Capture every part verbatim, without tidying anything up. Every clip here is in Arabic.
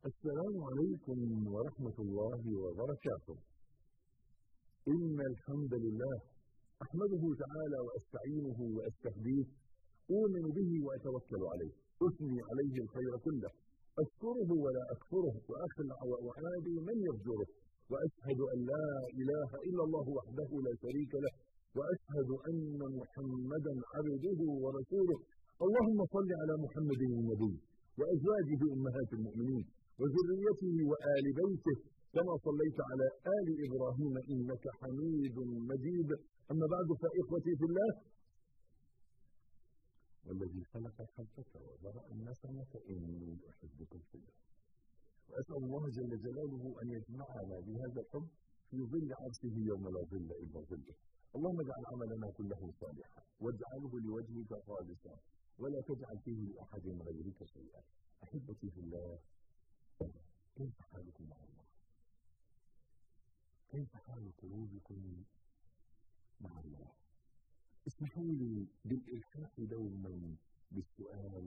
السلام عليكم ورحمة الله وبركاته. إن الحمد لله أحمده تعالى وأستعينه وأستهديه، أؤمن به وأتوكل عليه، أثني عليه الخير كله، أشكره ولا أكفره، وأخلع وأعادي من يفجره، وأشهد أن لا إله إلا الله وحده لا شريك له، وأشهد أن محمدا عبده ورسوله. اللهم صل على محمد النبي وأزواجه أمهات المؤمنين وذريته وآل بيته كما صليت على آل إبراهيم إنك حميد مجيد. أما بعد، فإخوتي في الله، والذي خلق الحبة وبرأ النسمة إني أحبكم في الله، وأسأل الله جل جلاله أن يجمعنا بهذا الحب في ظل عرشه يوم لا ظل إلا ظله. اللهم اجعل عملنا كله صالحا واجعله لوجهك خالصا ولا تجعل فيه لأحد غيرك شيئا. أحبتي في الله، كيف حالكم مع الله؟ كيف حال قلوبكم مع الله؟ اسمحوا لي بالإلحاح دوما بالسؤال: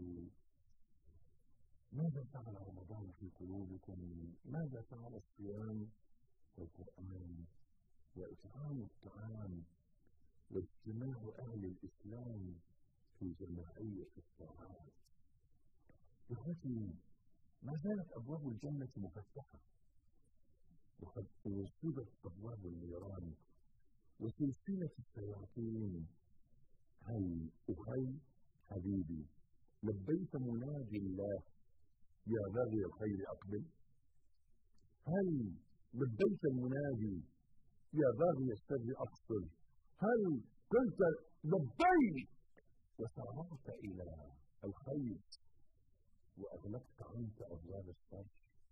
ماذا فعل رمضان في قلوبكم؟ ماذا فعل الصيام والقرآن وإطعام الطعام واجتماع أهل الإسلام في جماعية الطاعات؟ إخوتي، ما زالت أبواب الجنة مفتحة، وقد وصلت أبواب النيران وسلسلة الشياطين. هل أخي حبيبي لبيت منادي الله يا باغي الخير أقبل؟ هل لبيت المنادي يا باغي الشر أقصر؟ هل قلت لبيك وسارعت إلى الخير وأغلقت عنك أبواب الشر؟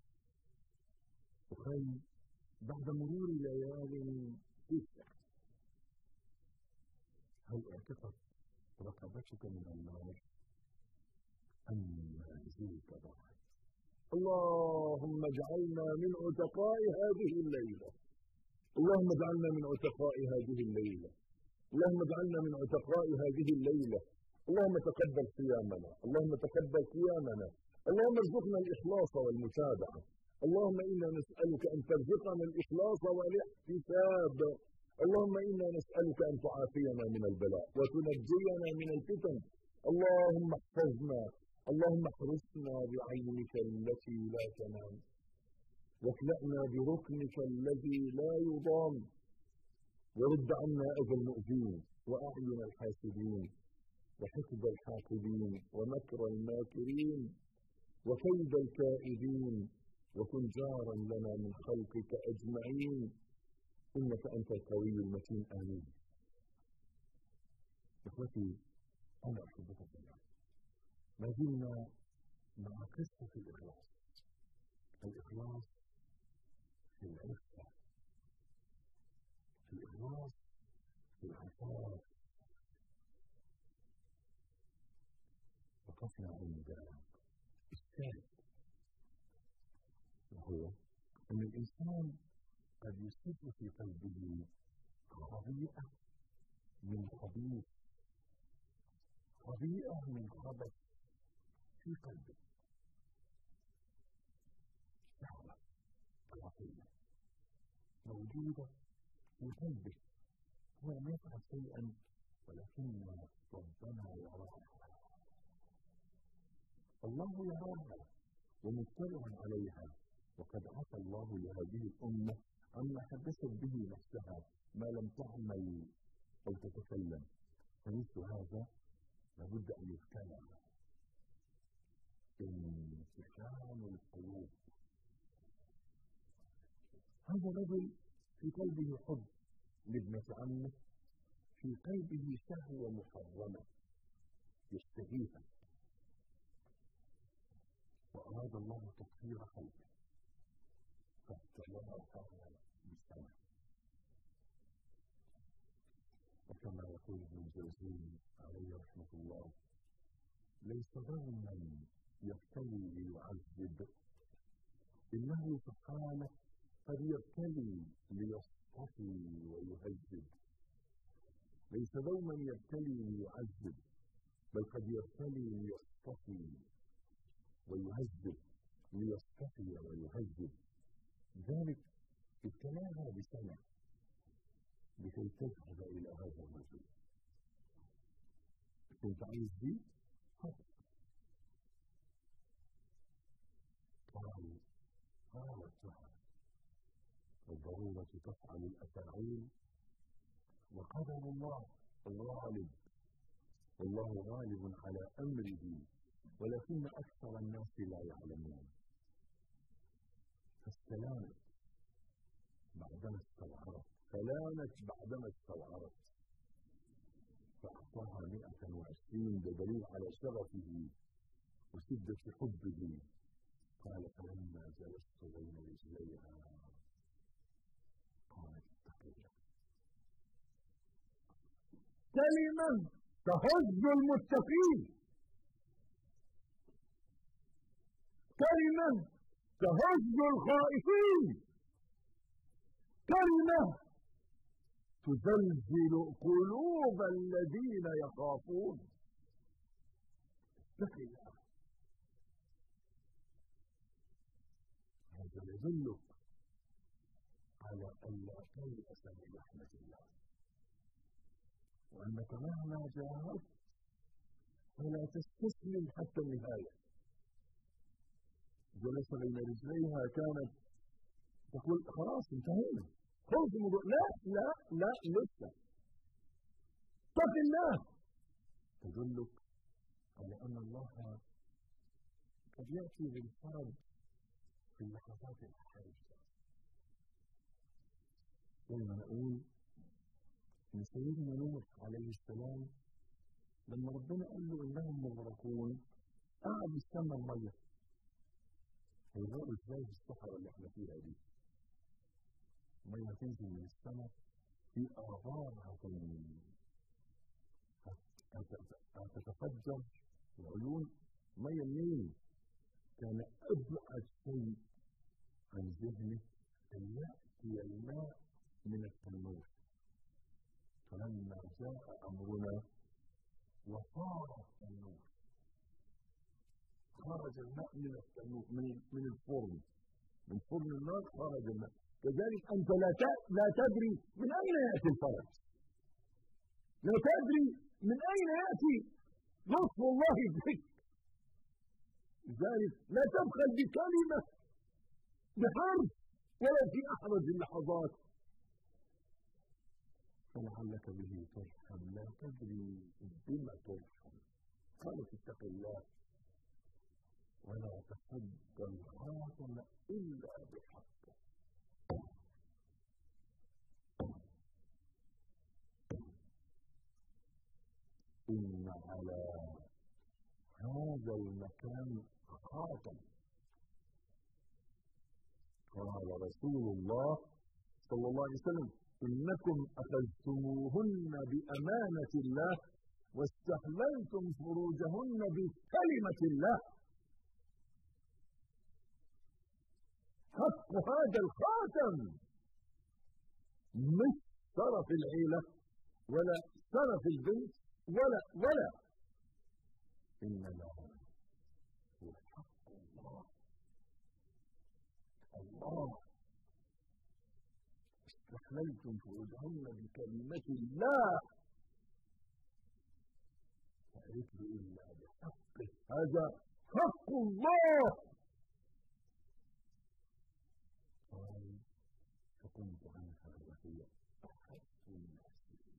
أخي، بعد مرور ليال تسع، هل اعتقت رقبتك من النار أم ما زلت ضاعت؟ اللهم اجعلنا من عتقاء هذه الليلة، اللهم اجعلنا من عتقاء هذه الليلة، اللهم اجعلنا من عتقاء هذه الليلة. اللهم تقبل صيامنا، اللهم تقبل قيامنا، اللهم ارزقنا الإخلاص والمتابعة. اللهم إنا نسألك أن ترزقنا الإخلاص والاحتساب. اللهم إنا نسألك أن تعافينا من البلاء وتنجينا من الفتن. اللهم احفظنا، اللهم احرسنا بعينك التي لا تنام، واكلأنا بركنك الذي لا يضام، ورد عنا أذى المؤذين وأعين الحاسدين وحقد الحاقدين ومكر الماكرين وكيد الكائدين، وكن جارا لنا من خلقك أجمعين، إنك أنت القوي المتين. آمين. إخوتي، أنا أحبكم في الله. ما زلنا مع قصة الإخلاص، الإخلاص في العفة، الإخلاص في العفاف. وقفنا عند الشاهد، وهو أن الإنسان قد يصيب في قلبه خبيئة من خبيث، خبيئة من خبث في قلبه، شهوة خطيئة موجودة في قلبه، هو لم يفعل شيئا ولكن ربنا يراها، الله يراها ومطلع عليها. وقد عفى الله لهذه الأمة عما حدثت به نفسها ما لم تعمل أو تتكلم، فمثل هذا لابد أن يبتلى. انفحام القلوب. هذا الرجل في قلبه حب لابنة عمه، في قلبه شهوة محرمة يشتهيها، وأراد الله تطهير قلبه فابتلاه بالسمع. وكما يقول ابن الجوزي عليه رحمة الله: ليس دوما يبتلي ليعذب، إنه سبحانه قد يبتلي ليصطفي ويهذب. ليس دوما يبتلي ليعذب، بل قد يبتلي ليصطفي ويهذب. ليستحي ويهذب. ذلك ابتلاها بسنة لكي تذهب إلى هذا الرجل. كنت عايز دي؟ قال قالت لها الضرورة تفعل الأفاعيل وقدر الله غالب، والله غالب على أمره ولكن أكثر الناس لا يعلمون. فاستلانت بعدما استوعرت، فلانت بعدما استوعرت، فأعطاها مئة وعشرين بدليل على شغفه وشدة حبه. قال فلما جلست بين رجليها قالت اتق الله. كلمة تهز المتقين، كلمة تهز الخائفين، كلمة تزلزل قلوب الذين يخافون. اتق الله. هذا يدلك على ألا تيأس من رحمة الله، وأنك مهما جاهدت فلا تستسلم حتى النهاية. جلس بين رجليها كانت تقول خلاص انتهينا، خذ الموضوع. لا لا لا لسه. اتق الله. تدلك على أن الله قد يأتي بالفرج في اللحظات الحرجة. لما نقول إن سيدنا نوح عليه السلام لما ربنا قال له إنهم مغرقون قعد يستنى المية. هيغرقوا ازاي في الصحراء اللي احنا فيها دي؟ المية هتنزل من السماء في آثار هتتفجر العيون. مية منين؟ كان أبعد شيء عن ذهنه أن يأتي الماء من التنور. فلما جاء أمرنا وصار التنور، خرج الماء من التنور، من من الفرن، من فرن النار خرج الماء. كذلك أنت لا لا تدري من أين يأتي الفرج، لا تدري من أين يأتي لطف الله بك. لذلك لا تبخل بكلمة بحرف ولا في أحرج اللحظات، فلعلك به ترحم. لا تدري بما ترحم. قالت اتق الله ولا تصد الخاتم إلا بحقه. إن على هذا المكان خاتم. قال رسول الله صلى الله عليه وسلم إنكم أخذتموهن بأمانة الله واستحللتم فروجهن بكلمة الله. حق هذا الخاتم مش شرف العيلة ولا شرف البنت ولا ولا إنما هو حق الله. الله استحللتم فروجهن بكلمة الله، فأريد إلا بحقه. هذا حق الله. قال فقمت عنها وهي أحب الناس إليه.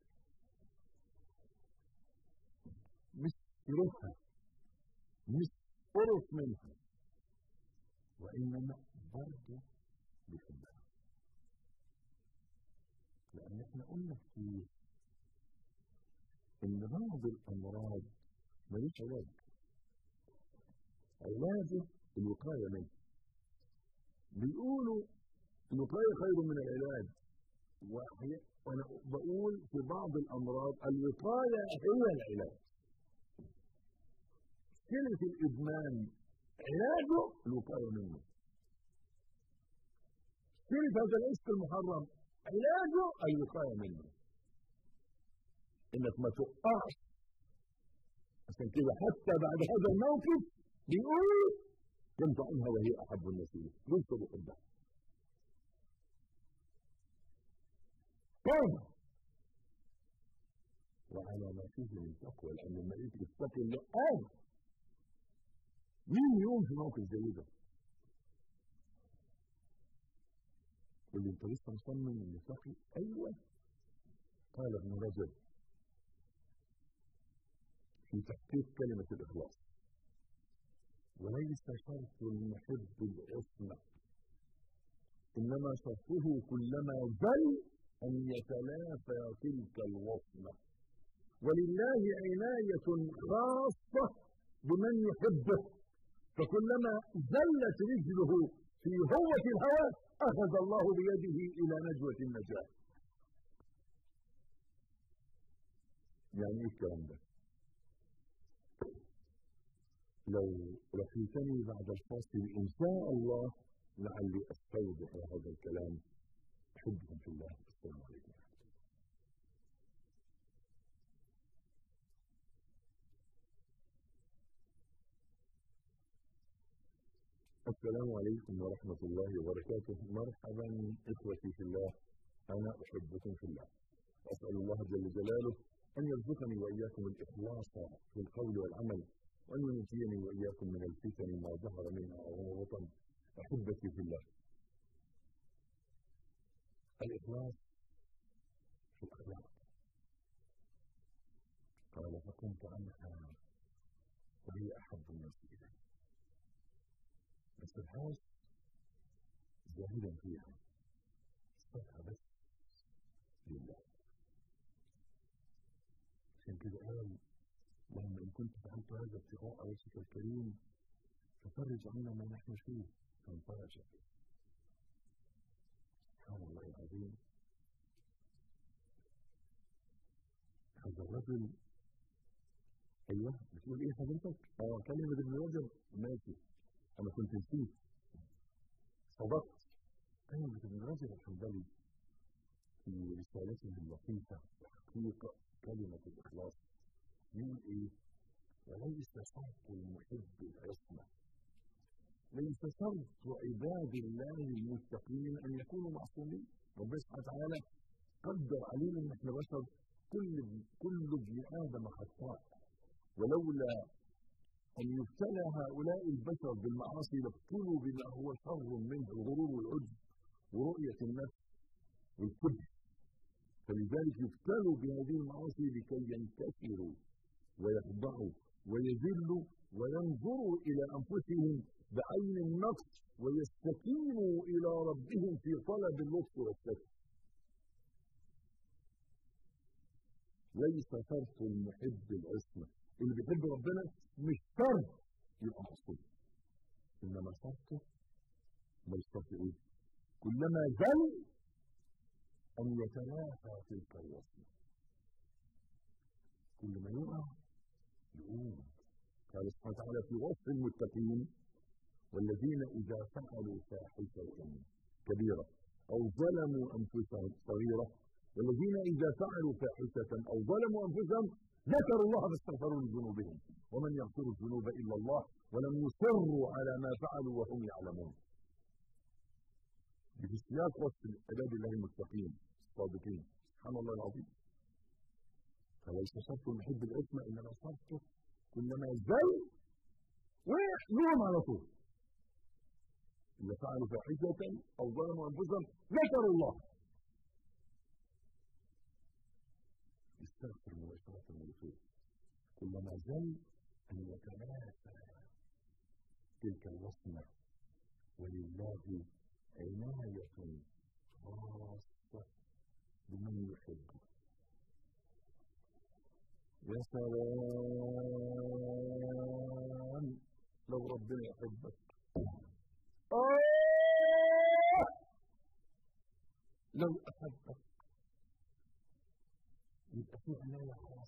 مش روحها، مش قرف منها، وإنما برضه بحبها. لأن احنا قلنا كتير إن بعض الأمراض ملوش علاج، علاجه الوقاية منه. بيقولوا الوقاية خير من العلاج، وأنا بقول في بعض الأمراض الوقاية هي العلاج. كلمة الإدمان علاجه الوقاية منه. كلمة هذا العشق المحرم علاجه الوقاية منه، إنك ما تقعش. عشان كده حتى بعد هذا الموقف بيقول ينفع عنها وهي أحب الناس إليه ليس بحبها. قام وعلى ما فيه من تقوى، لأن لما يجي يتقي الله قام. مين يوم في موقف زي ده اللي انت لسه مصمم ان تقي؟ ايوه. قال ابن رجب في تحقيق كلمة الإخلاص: وليس شرط المحب العصمة، إنما شرطه كلما زل أن يتلافى تلك الوصمة. ولله عناية خاصة بمن يحبه، فكلما زلت رجله في هوة الهوى أخذ الله بيده إلى نجوة النجاة. يعني إيه الكلام ده؟ لو لقيتني بعد الفاصل إن شاء الله لعلي أستوضح هذا الكلام. أحبكم في الله. السلام عليكم. السلام عليكم ورحمة الله وبركاته. مرحبا إخوتي في الله، أنا أحبكم في الله، أسأل الله جل جلاله أن يرزقني وإياكم الإخلاص في القول والعمل، وأن ينجيني وإياكم من الفتن ما ظهر منها وما بطن. أحبتي في الله، الإخلاص في الأخلاق. قال فكنت عنها وهي أحب الناس إلي، بس الحاج زاهدا فيها، استفها بس لله. عشان كده قال: اللهم إن كنت فعلت هذا ابتغاء وجهك الكريم ففرج عنا ما نحن فيه. فانفرج فيه. سبحان الله العظيم. هذا الرجل، ايوه بتقول ايه حضرتك؟ اه كلمة ابن رجب، ماشي انا كنت نسيت، صدقت. كلمة ابن رجب الحنبلي في رسالته اللطيفة تحقيق كلمة الإخلاص يقول ايه؟ وليس شرط المحب العصمة، ليس شرط عباد الله المتقين ان يكونوا معصومين. ربنا سبحانه وتعالى قدر علينا ان احنا بشر، كل كل ابن ادم خطاء، ولولا ان يبتلى هؤلاء البشر بالمعاصي لابتلوا بما هو شر منه، الغرور والعجب ورؤية النفس والكبر. فلذلك يبتلوا بهذه المعاصي لكي ينكسروا ويخضعوا ويذلوا وينظروا الى انفسهم بعين النقص ويستكينوا الى ربهم في طلب اللطف والستر. ليس شرط المحب العصمة، اللي بيحب ربنا مش شرط يبقى معصوم، انما شرطه ما شرط ايه؟ كلما زل ان يتلافى تلك الوصمة. كل ما يقع يقوم. قال سبحانه وتعالى في وصف المتقين: والذين إذا فعلوا فاحشة كبيرة أو ظلموا أنفسهم صغيرة، والذين إذا فعلوا فاحشة أو ظلموا أنفسهم ذكروا الله فاستغفروا لذنوبهم ومن يغفر الذنوب إلا الله ولم يصروا على ما فعلوا وهم يعلمون. في سياق وصف عباد الله المتقين الصادقين. سبحان الله العظيم. فليس شرط المحب العصمة، إنما شرطه كلما زل ويحلوهم على طول. إذا فعلوا فاحشة أو ظلموا أنفسهم ذكروا الله، يستغفر مباشرة ويتوب. كلما زل أن يتلافى تلك الوصمة. ولله عناية خاصة بمن يحبه. يا سلام لو ربنا يحبك. آه لو أحبك يبقى في عناية خاصة